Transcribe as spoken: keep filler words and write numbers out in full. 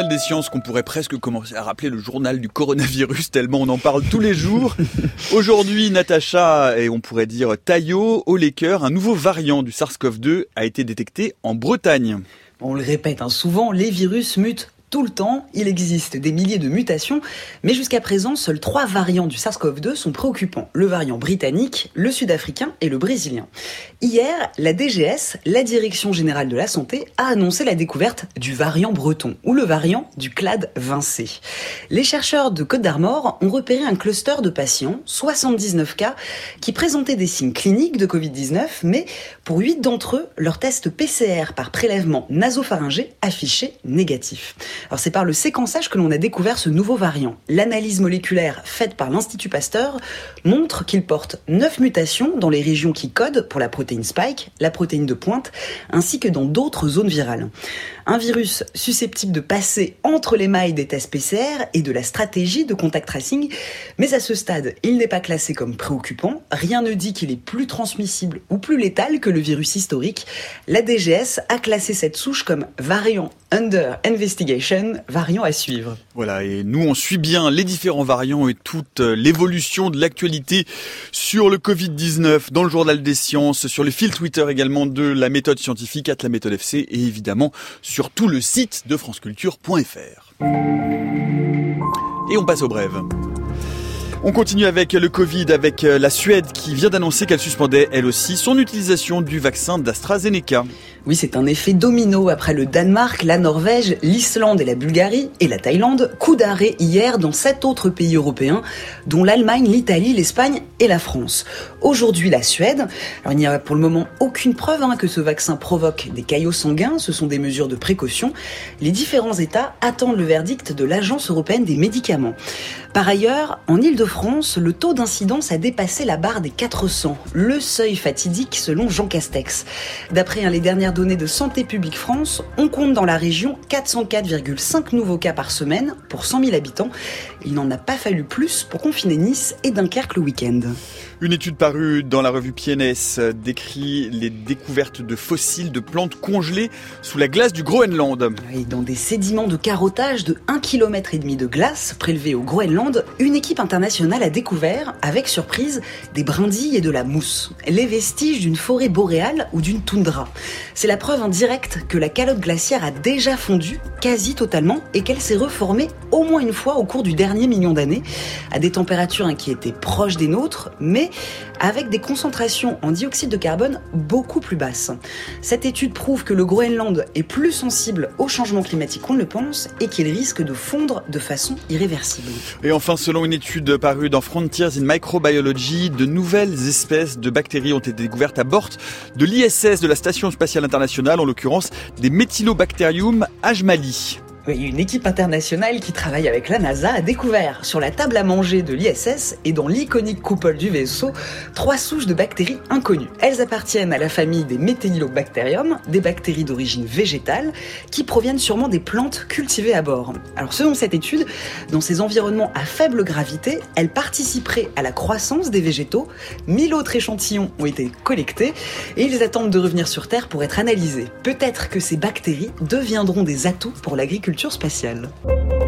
des sciences qu'on pourrait presque commencer à rappeler le journal du coronavirus, tellement on en parle tous les jours. Aujourd'hui, Natacha, et on pourrait dire Taillot, au Laker, un nouveau variant du SARS-C o V deux a été détecté en Bretagne. On le répète hein, souvent, les virus mutent tout le temps. Il existe des milliers de mutations, mais jusqu'à présent, seuls trois variants du SARS-C o V deux sont préoccupants. Le variant britannique, le sud-africain et le brésilien. Hier, la D G S, la Direction Générale de la Santé, a annoncé la découverte du variant breton, ou le variant du clade Vincé. Les chercheurs de Côte-d'Armor ont repéré un cluster de patients, soixante-dix-neuf cas, qui présentaient des signes cliniques de covid dix-neuf, mais pour huit d'entre eux, leur test P C R par prélèvement nasopharyngé affichait négatif. Alors c'est par le séquençage que l'on a découvert ce nouveau variant. L'analyse moléculaire faite par l'Institut Pasteur montre qu'il porte neuf mutations dans les régions qui codent pour la protéine spike, la protéine de pointe, ainsi que dans d'autres zones virales. Un virus susceptible de passer entre les mailles des tests P C R et de la stratégie de contact tracing, mais à ce stade, il n'est pas classé comme préoccupant. Rien ne dit qu'il est plus transmissible ou plus létal que le virus historique. La D G S a classé cette souche comme variant under investigation, variant à suivre. Voilà, et nous on suit bien les différents variants et toute l'évolution de l'actualité sur le covid dix-neuf dans le journal des sciences, sur le fil Twitter également de la méthode scientifique, at la méthode F C, et évidemment sur tout le site de franceculture point f r. Et on passe aux brèves. On continue avec le Covid, avec la Suède qui vient d'annoncer qu'elle suspendait elle aussi son utilisation du vaccin d'AstraZeneca. Oui, c'est un effet domino après le Danemark, la Norvège, l'Islande et la Bulgarie et la Thaïlande. Coup d'arrêt hier dans sept autres pays européens, dont l'Allemagne, l'Italie, l'Espagne et la France. Aujourd'hui, la Suède. Alors, il n'y a pour le moment aucune preuve hein, que ce vaccin provoque des caillots sanguins. Ce sont des mesures de précaution. Les différents États attendent le verdict de l'Agence européenne des médicaments. Par ailleurs, en Île-de-France, le taux d'incidence a dépassé la barre des quatre cents, le seuil fatidique selon Jean Castex. D'après hein, les dernières données de Santé publique France, on compte dans la région quatre cent quatre virgule cinq nouveaux cas par semaine pour cent mille habitants. Il n'en a pas fallu plus pour confiner Nice et Dunkerque le week-end. Une étude parue dans la revue P N S décrit les découvertes de fossiles de plantes congelées sous la glace du Groenland. Et dans des sédiments de carottage de un virgule cinq kilomètres de glace prélevés au Groenland, une équipe internationale a découvert, avec surprise, des brindilles et de la mousse. Les vestiges d'une forêt boréale ou d'une toundra. C'est la preuve indirecte que la calotte glaciaire a déjà fondu, quasi totalement, et qu'elle s'est reformée au moins une fois au cours du dernier million d'années, à des températures hein, qui étaient proches des nôtres, mais avec des concentrations en dioxyde de carbone beaucoup plus basses. Cette étude prouve que le Groenland est plus sensible au changement climatique qu'on ne le pense et qu'il risque de fondre de façon irréversible. Et enfin, selon une étude parue dans Frontiers in Microbiology, de nouvelles espèces de bactéries ont été découvertes à bord de l'I S S de la Station spatiale internationale, en l'occurrence des Methylobacterium ajmali. Oui, une équipe internationale qui travaille avec la NASA a découvert sur la table à manger de l'I S S et dans l'iconique coupole du vaisseau trois souches de bactéries inconnues. Elles appartiennent à la famille des Methylobacterium, des bactéries d'origine végétale qui proviennent sûrement des plantes cultivées à bord. Alors selon cette étude, dans ces environnements à faible gravité, elles participeraient à la croissance des végétaux. mille autres échantillons ont été collectés et ils attendent de revenir sur Terre pour être analysés. Peut-être que ces bactéries deviendront des atouts pour l'agriculture spatiale.